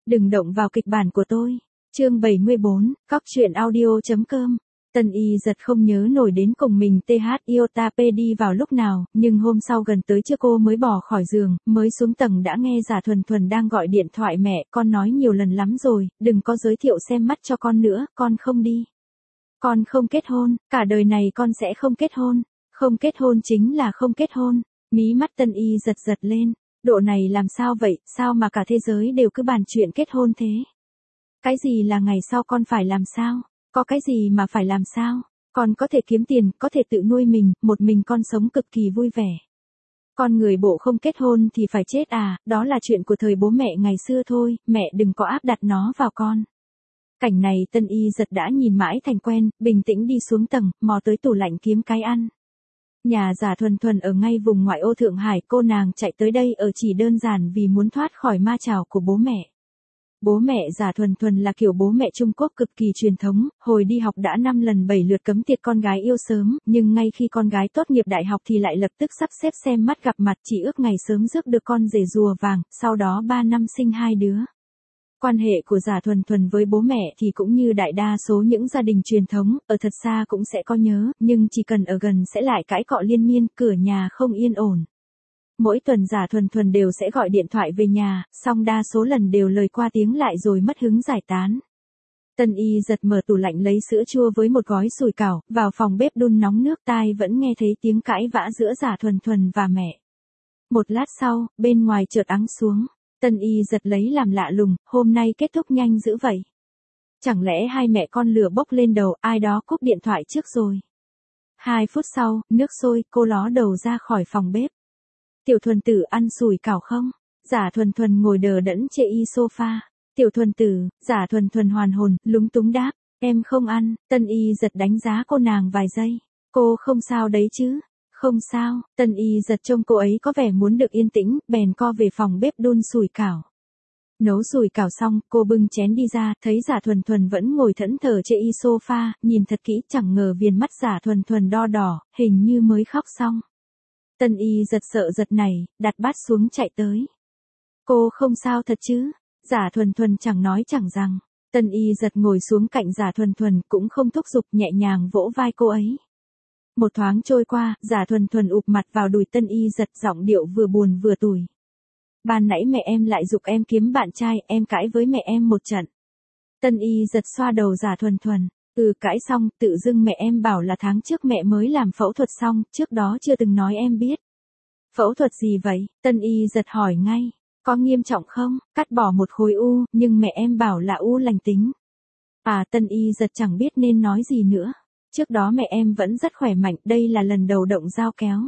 Đừng động vào kịch bản của tôi. Chương 74, Cóc truyện audio.com. Tân Y giật không nhớ nổi đến cùng mình TH Iota P đi vào lúc nào, nhưng hôm sau gần tới trưa cô mới bỏ khỏi giường, mới xuống tầng đã nghe Giả Thuần Thuần đang gọi điện thoại mẹ, con nói nhiều lần lắm rồi, đừng có giới thiệu xem mắt cho con nữa, con không đi. Con không kết hôn, cả đời này con sẽ không kết hôn. Không kết hôn chính là không kết hôn. Mí mắt Tân Y giật giật lên, độ này làm sao vậy, sao mà cả thế giới đều cứ bàn chuyện kết hôn thế? Cái gì là ngày sau con phải làm sao? Có cái gì mà phải làm sao? Con có thể kiếm tiền, có thể tự nuôi mình, một mình con sống cực kỳ vui vẻ. Con người bộ không kết hôn thì phải chết à, đó là chuyện của thời bố mẹ ngày xưa thôi, mẹ đừng có áp đặt nó vào con. Cảnh này Tân Y giật đã nhìn mãi thành quen, bình tĩnh đi xuống tầng, mò tới tủ lạnh kiếm cái ăn. Nhà Giả Thuần Thuần ở ngay vùng ngoại ô Thượng Hải, cô nàng chạy tới đây ở chỉ đơn giản vì muốn thoát khỏi ma chảo của bố mẹ. Bố mẹ Giả Thuần Thuần là kiểu bố mẹ Trung Quốc cực kỳ truyền thống, hồi đi học đã 5 lần 7 lượt cấm tiệt con gái yêu sớm, nhưng ngay khi con gái tốt nghiệp đại học thì lại lập tức sắp xếp xem mắt gặp mặt, chỉ ước ngày sớm rước được con rể rùa vàng, sau đó 3 năm sinh 2 đứa. Quan hệ của Giả Thuần Thuần với bố mẹ thì cũng như đại đa số những gia đình truyền thống, ở thật xa cũng sẽ có nhớ, nhưng chỉ cần ở gần sẽ lại cãi cọ liên miên, cửa nhà không yên ổn. Mỗi tuần Giả Thuần Thuần đều sẽ gọi điện thoại về nhà, song đa số lần đều lời qua tiếng lại rồi mất hứng giải tán. Tân Y giật mở tủ lạnh lấy sữa chua với một gói sủi cảo, vào phòng bếp đun nóng nước, tai vẫn nghe thấy tiếng cãi vã giữa Giả Thuần Thuần và mẹ. Một lát sau, bên ngoài chợt ắng xuống. Tân Y giật lấy làm lạ lùng, hôm nay kết thúc nhanh dữ vậy. Chẳng lẽ hai mẹ con lửa bốc lên đầu, ai đó cúp điện thoại trước rồi. 2 phút sau, nước sôi, cô ló đầu ra khỏi phòng bếp. Tiểu Thuần tử ăn sủi cảo không? Giả Thuần Thuần ngồi đờ đẫn chê y sofa. Tiểu Thuần tử, Giả Thuần Thuần hoàn hồn, lúng túng đáp, em không ăn. Tân Y giật đánh giá cô nàng vài giây. Cô không sao đấy chứ? Không sao. Tân Y giật trông cô ấy có vẻ muốn được yên tĩnh, bèn co về phòng bếp đun sủi cảo. Nấu sủi cảo xong, cô bưng chén đi ra, thấy Giả Thuần Thuần vẫn ngồi thẫn thờ chê y sofa, nhìn thật kỹ, chẳng ngờ viền mắt Giả Thuần Thuần đo đỏ, hình như mới khóc xong. Tân Y giật sợ giật này, đặt bát xuống chạy tới. Cô không sao thật chứ? Giả Thuần Thuần chẳng nói chẳng rằng. Tân Y giật ngồi xuống cạnh Giả Thuần Thuần, cũng không thúc giục, nhẹ nhàng vỗ vai cô ấy. Một thoáng trôi qua, Giả Thuần Thuần ụp mặt vào đùi Tân Y giật, giọng điệu vừa buồn vừa tủi. Ban nãy mẹ em lại giục em kiếm bạn trai, em cãi với mẹ em một trận. Tân Y giật xoa đầu Giả Thuần Thuần. Cãi xong, tự dưng mẹ em bảo là tháng trước mẹ mới làm phẫu thuật xong, trước đó chưa từng nói em biết. Phẫu thuật gì vậy? Tân Y giật hỏi ngay. Có nghiêm trọng không? Cắt bỏ một khối u, nhưng mẹ em bảo là u lành tính. À, Tân Y giật chẳng biết nên nói gì nữa. Trước đó mẹ em vẫn rất khỏe mạnh, đây là lần đầu động dao kéo.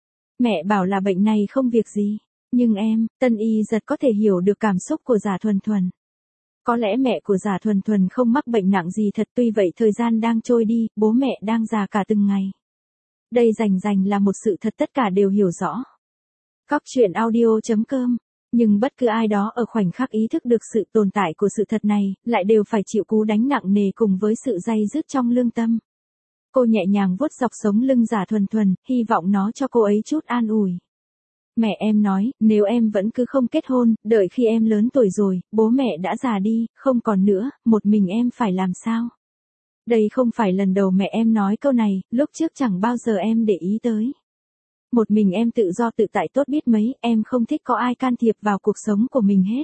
Mẹ bảo là bệnh này không việc gì. Nhưng em, Tân Y giật có thể hiểu được cảm xúc của Giả Thuần Thuần. Có lẽ mẹ của Giả Thuần Thuần không mắc bệnh nặng gì thật, tuy vậy thời gian đang trôi đi, bố mẹ đang già cả từng ngày. Đây rành là một sự thật tất cả đều hiểu rõ. Cóc truyện audio.com. Nhưng bất cứ ai đó ở khoảnh khắc ý thức được sự tồn tại của sự thật này, lại đều phải chịu cú đánh nặng nề cùng với sự day dứt trong lương tâm. Cô nhẹ nhàng vuốt dọc sống lưng Giả Thuần Thuần, hy vọng nó cho cô ấy chút an ủi. Mẹ em nói, nếu em vẫn cứ không kết hôn, đợi khi em lớn tuổi rồi, bố mẹ đã già đi, không còn nữa, một mình em phải làm sao? Đây không phải lần đầu mẹ em nói câu này, lúc trước chẳng bao giờ em để ý tới. Một mình em tự do tự tại tốt biết mấy, em không thích có ai can thiệp vào cuộc sống của mình hết.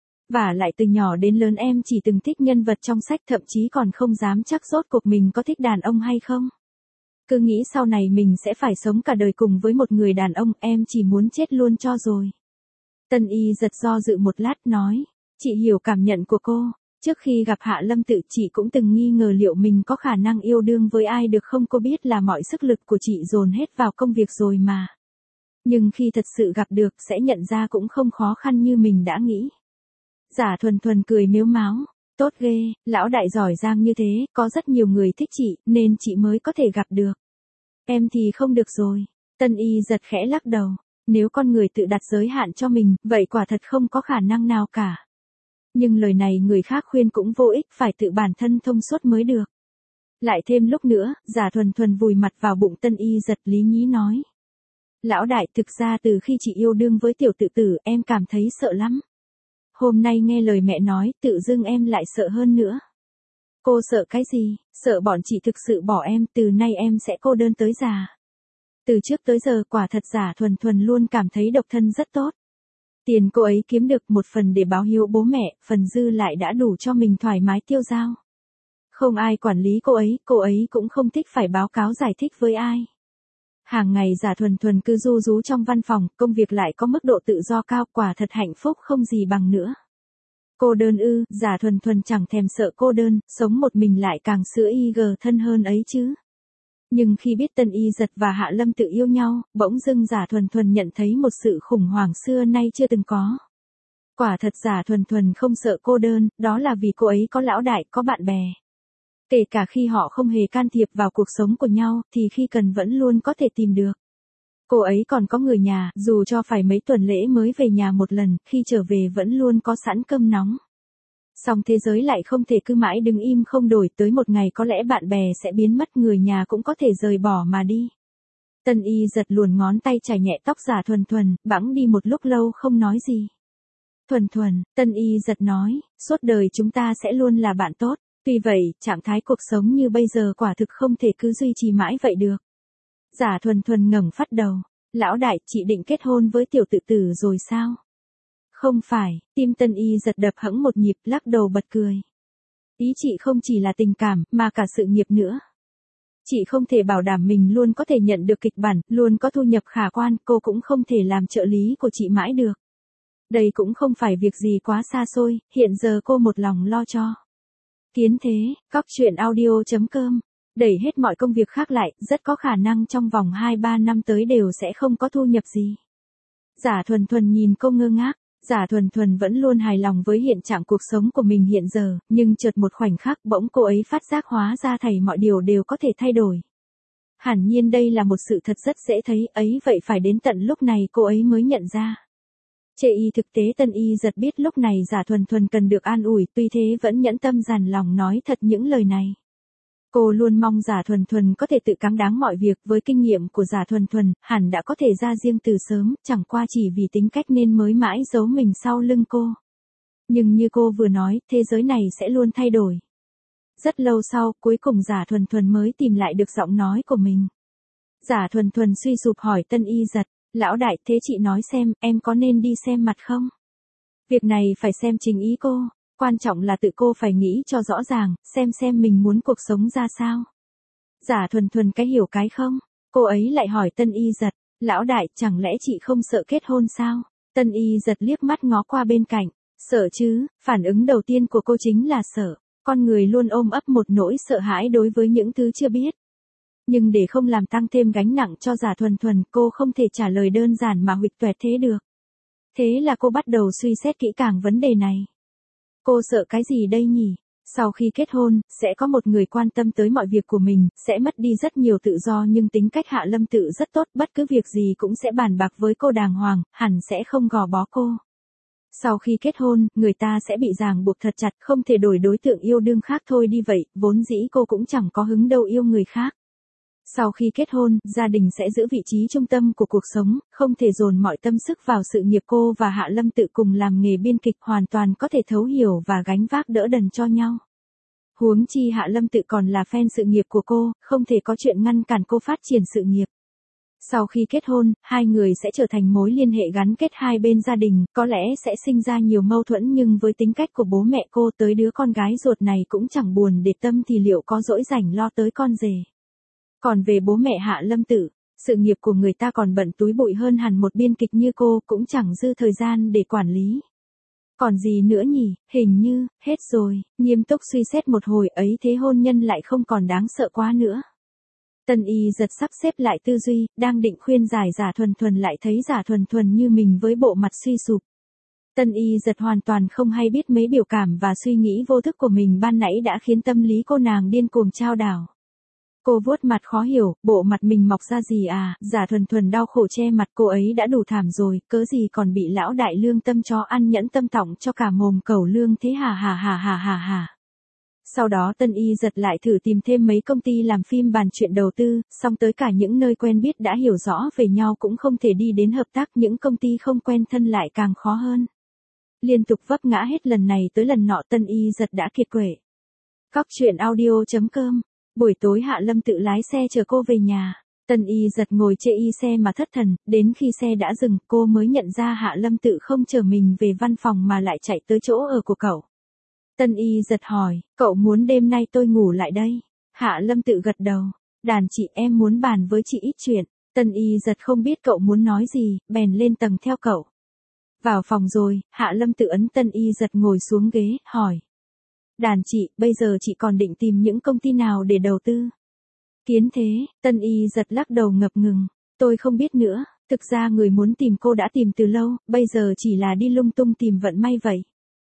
Và lại từ nhỏ đến lớn em chỉ từng thích nhân vật trong sách, thậm chí còn không dám chắc rốt cuộc mình có thích đàn ông hay không. Cứ nghĩ sau này mình sẽ phải sống cả đời cùng với một người đàn ông, em chỉ muốn chết luôn cho rồi. Tân Y giật do dự một lát nói, chị hiểu cảm nhận của cô. Trước khi gặp Hạ Lâm Tự, chị cũng từng nghi ngờ liệu mình có khả năng yêu đương với ai được không, cô biết là mọi sức lực của chị dồn hết vào công việc rồi mà. Nhưng khi thật sự gặp được sẽ nhận ra cũng không khó khăn như mình đã nghĩ. Giả Thuần Thuần cười mếu máo. Tốt ghê, lão đại giỏi giang như thế, có rất nhiều người thích chị, nên chị mới có thể gặp được. Em thì không được rồi. Tân Y giật khẽ lắc đầu. Nếu con người tự đặt giới hạn cho mình, vậy quả thật không có khả năng nào cả. Nhưng lời này người khác khuyên cũng vô ích, phải tự bản thân thông suốt mới được. Lại thêm lúc nữa, Giả Thuần Thuần vùi mặt vào bụng Tân Y giật, lý nhí nói. Lão đại, thực ra từ khi chị yêu đương với tiểu tự tử, em cảm thấy sợ lắm. Hôm nay nghe lời mẹ nói, tự dưng em lại sợ hơn nữa. Cô sợ cái gì? Sợ bọn chị thực sự bỏ em, từ nay em sẽ cô đơn tới già. Từ trước tới giờ quả thật Giả Thuần Thuần luôn cảm thấy độc thân rất tốt. Tiền cô ấy kiếm được một phần để báo hiếu bố mẹ, phần dư lại đã đủ cho mình thoải mái tiêu dao. Không ai quản lý cô ấy cũng không thích phải báo cáo giải thích với ai. Hàng ngày Giả Thuần Thuần cứ ru rú trong văn phòng, công việc lại có mức độ tự do cao, quả thật hạnh phúc không gì bằng nữa. Cô đơn ư? Giả Thuần Thuần chẳng thèm sợ cô đơn, sống một mình lại càng sữa y gờ thân hơn ấy chứ. Nhưng khi biết Tân Y Dật và Hạ Lâm tự yêu nhau, bỗng dưng Giả Thuần Thuần nhận thấy một sự khủng hoảng xưa nay chưa từng có. Quả thật Giả Thuần Thuần không sợ cô đơn, đó là vì cô ấy có lão đại, có bạn bè. Kể cả khi họ không hề can thiệp vào cuộc sống của nhau, thì khi cần vẫn luôn có thể tìm được. Cô ấy còn có người nhà, dù cho phải mấy tuần lễ mới về nhà một lần, khi trở về vẫn luôn có sẵn cơm nóng. Song thế giới lại không thể cứ mãi đứng im không đổi, tới một ngày có lẽ bạn bè sẽ biến mất, người nhà cũng có thể rời bỏ mà đi. Tân Y Dật luồn ngón tay chải nhẹ tóc Giả Thuần Thuần, bẵng đi một lúc lâu không nói gì. Thuần Thuần, Tân Y Dật nói, suốt đời chúng ta sẽ luôn là bạn tốt. Tuy vậy, trạng thái cuộc sống như bây giờ quả thực không thể cứ duy trì mãi vậy được. Giả Thuần Thuần ngẩng phát đầu. Lão đại, chị định kết hôn với tiểu tự tử rồi sao? Không phải, tim Tân Y Dật đập hẫng một nhịp, lắc đầu bật cười. Ý chị không chỉ là tình cảm, mà cả sự nghiệp nữa. Chị không thể bảo đảm mình luôn có thể nhận được kịch bản, luôn có thu nhập khả quan, cô cũng không thể làm trợ lý của chị mãi được. Đây cũng không phải việc gì quá xa xôi, hiện giờ cô một lòng lo cho. Kiến thế, cóc truyện audio.com. Đẩy hết mọi công việc khác lại, rất có khả năng trong vòng 2-3 năm tới đều sẽ không có thu nhập gì. Giả Thuần Thuần nhìn cô ngơ ngác. Giả Thuần Thuần vẫn luôn hài lòng với hiện trạng cuộc sống của mình hiện giờ, nhưng chợt một khoảnh khắc bỗng cô ấy phát giác hóa ra thảy mọi điều đều có thể thay đổi. Hẳn nhiên đây là một sự thật rất dễ thấy, ấy vậy phải đến tận lúc này cô ấy mới nhận ra. Chê y thực tế Tân Y Dật biết lúc này Giả Thuần Thuần cần được an ủi, tuy thế vẫn nhẫn tâm dằn lòng nói thật những lời này. Cô luôn mong Giả Thuần Thuần có thể tự cáng đáng mọi việc, với kinh nghiệm của Giả Thuần Thuần, hẳn đã có thể ra riêng từ sớm, chẳng qua chỉ vì tính cách nên mới mãi giấu mình sau lưng cô. Nhưng như cô vừa nói, thế giới này sẽ luôn thay đổi. Rất lâu sau, cuối cùng Giả Thuần Thuần mới tìm lại được giọng nói của mình. Giả Thuần Thuần suy sụp hỏi Tân Y Dật, lão đại, thế chị nói xem, em có nên đi xem mặt không? Việc này phải xem chính ý cô. Quan trọng là tự cô phải nghĩ cho rõ ràng, xem mình muốn cuộc sống ra sao. Giả Thuần Thuần cái hiểu cái không? Cô ấy lại hỏi Tân Y Dật, lão đại, chẳng lẽ chị không sợ kết hôn sao? Tân Y Dật liếc mắt ngó qua bên cạnh, sợ chứ, phản ứng đầu tiên của cô chính là sợ. Con người luôn ôm ấp một nỗi sợ hãi đối với những thứ chưa biết. Nhưng để không làm tăng thêm gánh nặng cho Giả Thuần Thuần, cô không thể trả lời đơn giản mà huỵch toẹt thế được. Thế là cô bắt đầu suy xét kỹ càng vấn đề này. Cô sợ cái gì đây nhỉ? Sau khi kết hôn, sẽ có một người quan tâm tới mọi việc của mình, sẽ mất đi rất nhiều tự do, nhưng tính cách Hạ Lâm Tự rất tốt, bất cứ việc gì cũng sẽ bàn bạc với cô đàng hoàng, hẳn sẽ không gò bó cô. Sau khi kết hôn, người ta sẽ bị ràng buộc thật chặt, không thể đổi đối tượng yêu đương khác thôi đi vậy, vốn dĩ cô cũng chẳng có hứng đâu yêu người khác. Sau khi kết hôn, gia đình sẽ giữ vị trí trung tâm của cuộc sống, không thể dồn mọi tâm sức vào sự nghiệp. Cô và Hạ Lâm Tự cùng làm nghề biên kịch, hoàn toàn có thể thấu hiểu và gánh vác đỡ đần cho nhau. Huống chi Hạ Lâm Tự còn là fan sự nghiệp của cô, không thể có chuyện ngăn cản cô phát triển sự nghiệp. Sau khi kết hôn, hai người sẽ trở thành mối liên hệ gắn kết hai bên gia đình, có lẽ sẽ sinh ra nhiều mâu thuẫn, nhưng với tính cách của bố mẹ cô, tới đứa con gái ruột này cũng chẳng buồn để tâm thì liệu có dỗi rảnh lo tới con rể. Còn về bố mẹ Hạ Lâm Tự, sự nghiệp của người ta còn bận túi bụi hơn hẳn một biên kịch như cô, cũng chẳng dư thời gian để quản lý. Còn gì nữa nhỉ, hình như, hết rồi, nghiêm túc suy xét một hồi ấy thế hôn nhân lại không còn đáng sợ quá nữa. Tân Y Dật sắp xếp lại tư duy, đang định khuyên giải Giả Thuần Thuần lại thấy Giả Thuần Thuần như mình với bộ mặt suy sụp. Tân Y Dật hoàn toàn không hay biết mấy biểu cảm và suy nghĩ vô thức của mình ban nãy đã khiến tâm lý cô nàng điên cuồng chao đảo. Cô vuốt mặt khó hiểu, bộ mặt mình mọc ra gì à? Giả Thuần Thuần đau khổ che mặt, cô ấy đã đủ thảm rồi, cớ gì còn bị lão đại lương tâm chó ăn nhẫn tâm tỏng cho cả mồm cẩu lương thế hả. Sau đó Tân Y Dật lại thử tìm thêm mấy công ty làm phim bàn chuyện đầu tư, song tới cả những nơi quen biết đã hiểu rõ về nhau cũng không thể đi đến hợp tác, những công ty không quen thân lại càng khó hơn. Liên tục vấp ngã hết lần này tới lần nọ Tân Y Giật đã kiệt quệ. Cóc truyện audio.com. Buổi tối Hạ Lâm tự lái xe chở cô về nhà. Tân Y Giật ngồi chê y xe mà thất thần, đến khi xe đã dừng cô mới nhận ra Hạ Lâm tự không chở mình về văn phòng mà lại chạy tới chỗ ở của cậu. Tân Y Giật hỏi, cậu muốn đêm nay tôi ngủ lại đây? Hạ Lâm tự gật đầu. Đàn chị em muốn bàn với chị ít chuyện. Tân Y Giật không biết cậu muốn nói gì, bèn lên tầng theo cậu. Vào phòng rồi, Hạ Lâm tự ấn Tân Y Giật ngồi xuống ghế, hỏi. Đàn chị, bây giờ chị còn định tìm những công ty nào để đầu tư? Kiến thế, Tân Y Giật lắc đầu ngập ngừng. Tôi không biết nữa, thực ra người muốn tìm cô đã tìm từ lâu, bây giờ chỉ là đi lung tung tìm vận may vậy.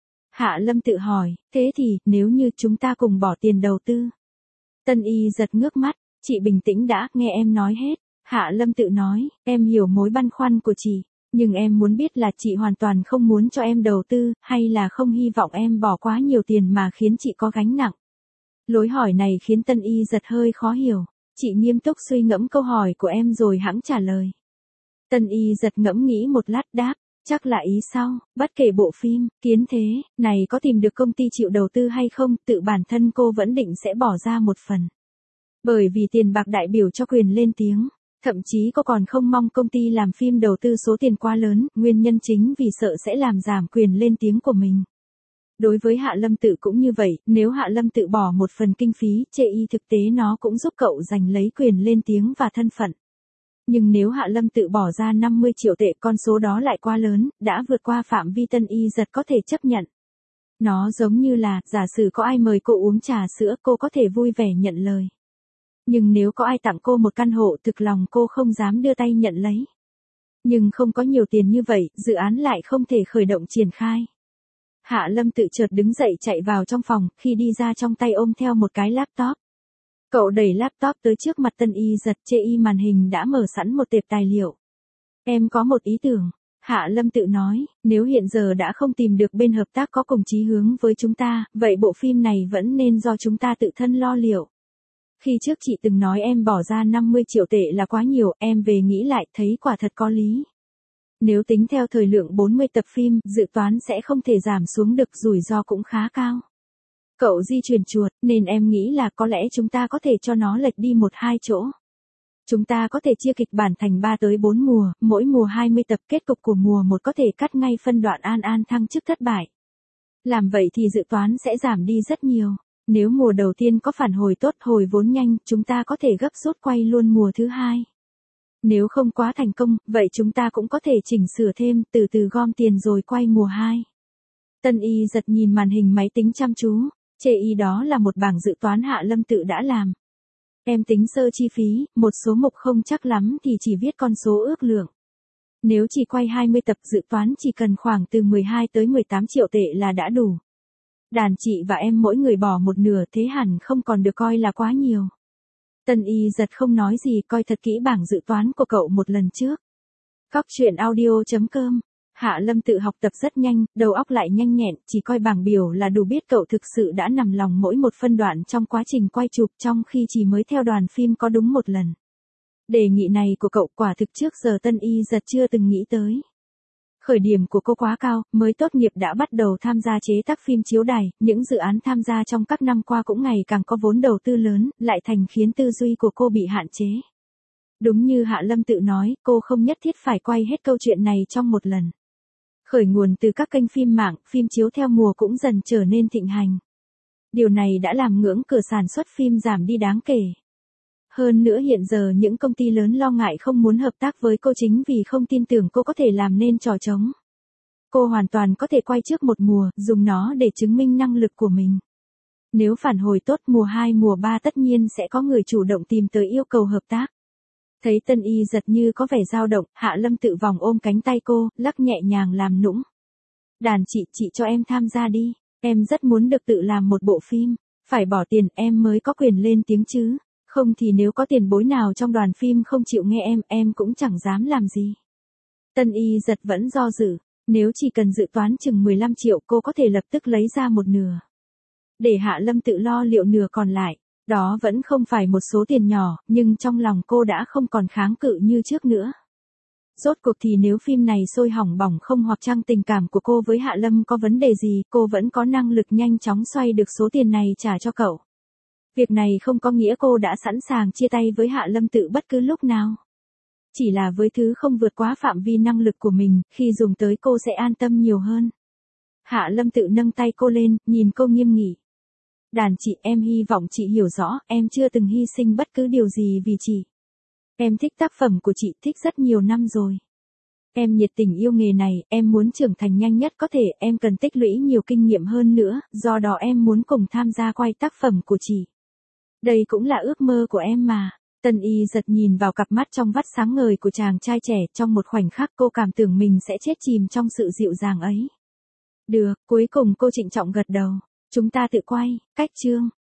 Hạ Lâm tự hỏi, thế thì, nếu như chúng ta cùng bỏ tiền đầu tư? Tân Y Giật ngước mắt, chị bình tĩnh đã, nghe em nói hết. Hạ Lâm tự nói, em hiểu mối băn khoăn của chị, nhưng em muốn biết là chị hoàn toàn không muốn cho em đầu tư, hay là không hy vọng em bỏ quá nhiều tiền mà khiến chị có gánh nặng. Lối hỏi này khiến Tân Y Giật hơi khó hiểu, chị nghiêm túc suy ngẫm câu hỏi của em rồi hẵng trả lời. Tân Y Giật ngẫm nghĩ một lát đáp, chắc là ý sau, bất kể bộ phim, kiến thế, này có tìm được công ty chịu đầu tư hay không, tự bản thân cô vẫn định sẽ bỏ ra một phần. Bởi vì tiền bạc đại biểu cho quyền lên tiếng. Thậm chí cô còn không mong công ty làm phim đầu tư số tiền quá lớn, nguyên nhân chính vì sợ sẽ làm giảm quyền lên tiếng của mình. Đối với Hạ Lâm tự cũng như vậy, nếu Hạ Lâm tự bỏ một phần kinh phí, chê y thực tế nó cũng giúp cậu giành lấy quyền lên tiếng và thân phận. Nhưng nếu Hạ Lâm tự bỏ ra 50 triệu tệ con số đó lại quá lớn, đã vượt qua phạm vi Tân Y Giật có thể chấp nhận. Nó giống như là, giả sử có ai mời cô uống trà sữa cô có thể vui vẻ nhận lời. Nhưng nếu có ai tặng cô một căn hộ thực lòng cô không dám đưa tay nhận lấy. Nhưng không có nhiều tiền như vậy, dự án lại không thể khởi động triển khai. Hạ Lâm tự chợt đứng dậy chạy vào trong phòng, khi đi ra trong tay ôm theo một cái laptop. Cậu đẩy laptop tới trước mặt Tân Y Giật, chê y màn hình đã mở sẵn một tệp tài liệu. Em có một ý tưởng. Hạ Lâm tự nói, nếu hiện giờ đã không tìm được bên hợp tác có cùng chí hướng với chúng ta, vậy bộ phim này vẫn nên do chúng ta tự thân lo liệu. Khi trước chị từng nói em bỏ ra 50 triệu tệ là quá nhiều, em về nghĩ lại thấy quả thật có lý. Nếu tính theo thời lượng 40 tập phim, dự toán sẽ không thể giảm xuống được, rủi ro cũng khá cao. Cậu di chuyển chuột, nên em nghĩ là có lẽ chúng ta có thể cho nó lệch đi 1-2 chỗ. Chúng ta có thể chia kịch bản thành 3 tới 4 mùa, mỗi mùa 20 tập, kết cục của mùa 1 có thể cắt ngay phân đoạn An thăng chức thất bại. Làm vậy thì dự toán sẽ giảm đi rất nhiều. Nếu mùa đầu tiên có phản hồi tốt, hồi vốn nhanh, chúng ta có thể gấp rút quay luôn mùa thứ 2. Nếu không quá thành công, vậy chúng ta cũng có thể chỉnh sửa thêm, từ từ gom tiền rồi quay mùa 2. Tân Y Giật nhìn màn hình máy tính chăm chú, chê y đó là một bảng dự toán Hạ Lâm tự đã làm. Em tính sơ chi phí, một số mục không chắc lắm thì chỉ viết con số ước lượng. Nếu chỉ quay 20 tập dự toán chỉ cần khoảng từ 12 tới 18 triệu tệ là đã đủ. Đàn chị và em mỗi người bỏ một nửa, thế hẳn không còn được coi là quá nhiều. Tân Y Giật không nói gì, coi thật kỹ bảng dự toán của cậu một lần trước. Cóc truyện audio.com. Hạ Lâm tự học tập rất nhanh, đầu óc lại nhanh nhẹn, chỉ coi bảng biểu là đủ biết cậu thực sự đã nằm lòng mỗi một phân đoạn trong quá trình quay chụp, trong khi chỉ mới theo đoàn phim có đúng một lần. Đề nghị này của cậu quả thực trước giờ Tân Y Giật chưa từng nghĩ tới. Khởi điểm của cô quá cao, mới tốt nghiệp đã bắt đầu tham gia chế tác phim chiếu đài, những dự án tham gia trong các năm qua cũng ngày càng có vốn đầu tư lớn, lại thành khiến tư duy của cô bị hạn chế. Đúng như Hạ Lâm tự nói, cô không nhất thiết phải quay hết câu chuyện này trong một lần. Khởi nguồn từ các kênh phim mạng, phim chiếu theo mùa cũng dần trở nên thịnh hành. Điều này đã làm ngưỡng cửa sản xuất phim giảm đi đáng kể. Hơn nữa hiện giờ những công ty lớn lo ngại không muốn hợp tác với cô chính vì không tin tưởng cô có thể làm nên trò trống. Cô hoàn toàn có thể quay trước một mùa, dùng nó để chứng minh năng lực của mình. Nếu phản hồi tốt mùa 2 mùa 3 tất nhiên sẽ có người chủ động tìm tới yêu cầu hợp tác. Thấy Tân Y Giật như có vẻ dao động, Hạ Lâm tự vòng ôm cánh tay cô, lắc nhẹ nhàng làm nũng. Đàn chị cho em tham gia đi, em rất muốn được tự làm một bộ phim, phải bỏ tiền em mới có quyền lên tiếng chứ. Không thì nếu có tiền bối nào trong đoàn phim không chịu nghe em cũng chẳng dám làm gì. Tân Y Giật vẫn do dự, nếu chỉ cần dự toán chừng 15 triệu cô có thể lập tức lấy ra một nửa. Để Hạ Lâm tự lo liệu nửa còn lại, đó vẫn không phải một số tiền nhỏ, nhưng trong lòng cô đã không còn kháng cự như trước nữa. Rốt cuộc thì nếu phim này sôi hỏng bỏng không hoặc chăng tình cảm của cô với Hạ Lâm có vấn đề gì, cô vẫn có năng lực nhanh chóng xoay được số tiền này trả cho cậu. Việc này không có nghĩa cô đã sẵn sàng chia tay với Hạ Lâm Tự bất cứ lúc nào. Chỉ là với thứ không vượt quá phạm vi năng lực của mình, khi dùng tới cô sẽ an tâm nhiều hơn. Hạ Lâm Tự nâng tay cô lên, nhìn cô nghiêm nghị. Đàn chị, em hy vọng chị hiểu rõ, em chưa từng hy sinh bất cứ điều gì vì chị. Em thích tác phẩm của chị, thích rất nhiều năm rồi. Em nhiệt tình yêu nghề này, em muốn trưởng thành nhanh nhất có thể, em cần tích lũy nhiều kinh nghiệm hơn nữa, do đó em muốn cùng tham gia quay tác phẩm của chị. Đây cũng là ước mơ của em mà. Tân Y giật nhìn vào cặp mắt trong vắt sáng ngời của chàng trai trẻ, trong một khoảnh khắc cô cảm tưởng mình sẽ chết chìm trong sự dịu dàng ấy. Được, cuối cùng cô trịnh trọng gật đầu. Chúng ta tự quay, cách chương.